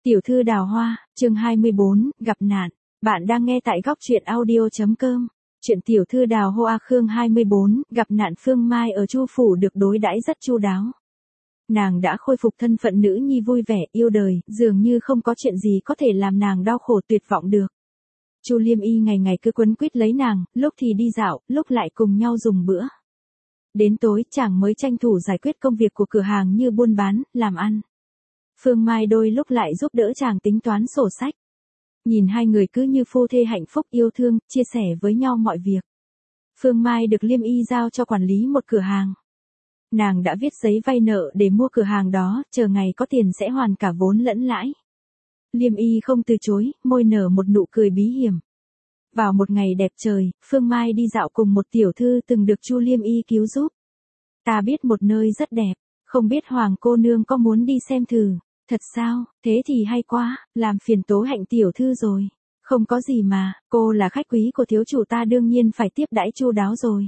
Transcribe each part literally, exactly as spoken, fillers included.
Tiểu thư đào hoa, chương hai mươi bốn, gặp nạn. Bạn đang nghe tại góc truyện audio.com. Chuyện tiểu thư đào hoa Khương hai mươi bốn, gặp nạn. Phương Mai ở Chu phủ được đối đãi rất chu đáo. Nàng đã khôi phục thân phận nữ nhi vui vẻ, yêu đời, dường như không có chuyện gì có thể làm nàng đau khổ tuyệt vọng được. Chu Liêm Y ngày ngày cứ quấn quýt lấy nàng, lúc thì đi dạo, lúc lại cùng nhau dùng bữa. Đến tối chàng mới tranh thủ giải quyết công việc của cửa hàng như buôn bán, làm ăn. Phương Mai đôi lúc lại giúp đỡ chàng tính toán sổ sách. Nhìn hai người cứ như phu thê hạnh phúc yêu thương, chia sẻ với nhau mọi việc. Phương Mai được Liêm Y giao cho quản lý một cửa hàng. Nàng đã viết giấy vay nợ để mua cửa hàng đó, chờ ngày có tiền sẽ hoàn cả vốn lẫn lãi. Liêm Y không từ chối, môi nở một nụ cười bí hiểm. Vào một ngày đẹp trời, Phương Mai đi dạo cùng một tiểu thư từng được Chu Liêm Y cứu giúp. Ta biết một nơi rất đẹp, không biết Hoàng cô nương có muốn đi xem thử. Thật sao, thế thì hay quá, làm phiền Tố Hạnh tiểu thư rồi. Không có gì mà, cô là khách quý của thiếu chủ ta đương nhiên phải tiếp đãi chu đáo rồi.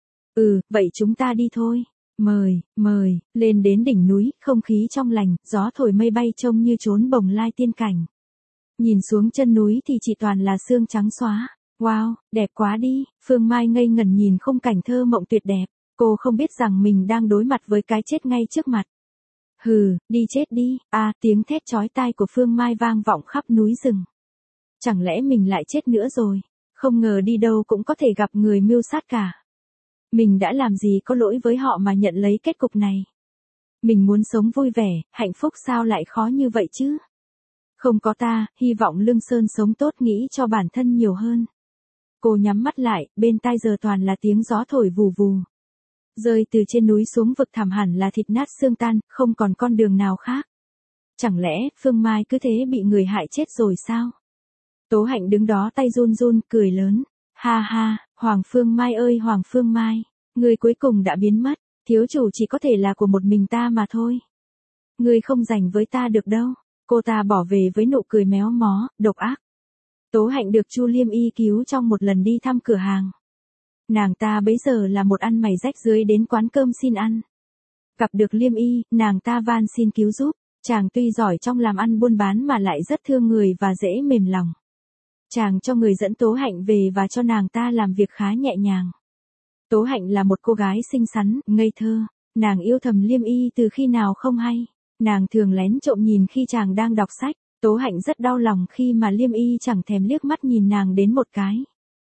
Ừ, vậy chúng ta đi thôi. Mời, mời, lên đến đỉnh núi, không khí trong lành, gió thổi mây bay trông như trốn bồng lai tiên cảnh. Nhìn xuống chân núi thì chỉ toàn là sương trắng xóa. Wow, đẹp quá đi, Phương Mai ngây ngẩn nhìn khung cảnh thơ mộng tuyệt đẹp. Cô không biết rằng mình đang đối mặt với cái chết ngay trước mặt. Hừ, đi chết đi, à, tiếng thét chói tai của Phương Mai vang vọng khắp núi rừng. Chẳng lẽ mình lại chết nữa rồi, không ngờ đi đâu cũng có thể gặp người mưu sát cả. Mình đã làm gì có lỗi với họ mà nhận lấy kết cục này. Mình muốn sống vui vẻ, hạnh phúc sao lại khó như vậy chứ? Không có ta, hy vọng Lương Sơn sống tốt nghĩ cho bản thân nhiều hơn. Cô nhắm mắt lại, bên tai giờ toàn là tiếng gió thổi vù vù. Rơi từ trên núi xuống vực thẳm hẳn là thịt nát xương tan, không còn con đường nào khác. Chẳng lẽ Phương Mai cứ thế bị người hại chết rồi sao? Tố Hạnh đứng đó tay run run, cười lớn. Ha ha, Hoàng Phương Mai ơi Hoàng Phương Mai, người cuối cùng đã biến mất, thiếu chủ chỉ có thể là của một mình ta mà thôi. Người không giành với ta được đâu. Cô ta bỏ về với nụ cười méo mó, độc ác. Tố Hạnh được Chu Liêm Y cứu trong một lần đi thăm cửa hàng. Nàng ta bấy giờ là một ăn mày rách rưới đến quán cơm xin ăn. Gặp được Liêm Y, nàng ta van xin cứu giúp. Chàng tuy giỏi trong làm ăn buôn bán mà lại rất thương người và dễ mềm lòng. Chàng cho người dẫn Tố Hạnh về và cho nàng ta làm việc khá nhẹ nhàng. Tố Hạnh là một cô gái xinh xắn, ngây thơ. Nàng yêu thầm Liêm Y từ khi nào không hay. Nàng thường lén trộm nhìn khi chàng đang đọc sách. Tố Hạnh rất đau lòng khi mà Liêm Y chẳng thèm liếc mắt nhìn nàng đến một cái.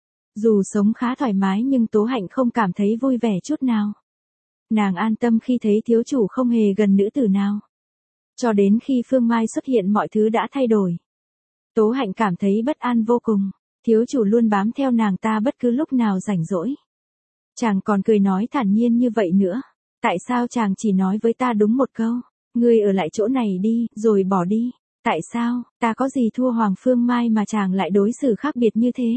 Dù sống khá thoải mái nhưng Tố Hạnh không cảm thấy vui vẻ chút nào. Nàng an tâm khi thấy thiếu chủ không hề gần nữ tử nào. Cho đến khi Phương Mai xuất hiện mọi thứ đã thay đổi. Tố Hạnh cảm thấy bất an vô cùng. Thiếu chủ luôn bám theo nàng ta bất cứ lúc nào rảnh rỗi. Chàng còn cười nói thản nhiên như vậy nữa. Tại sao chàng chỉ nói với ta đúng một câu? Ngươi ở lại chỗ này đi, rồi bỏ đi. Tại sao, ta có gì thua Hoàng Phương Mai mà chàng lại đối xử khác biệt như thế?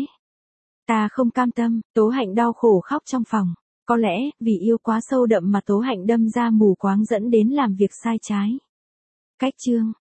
Ta không cam tâm. Tố Hạnh đau khổ khóc trong phòng. Có lẽ, vì yêu quá sâu đậm mà Tố Hạnh đâm ra mù quáng dẫn đến làm việc sai trái. Cách chương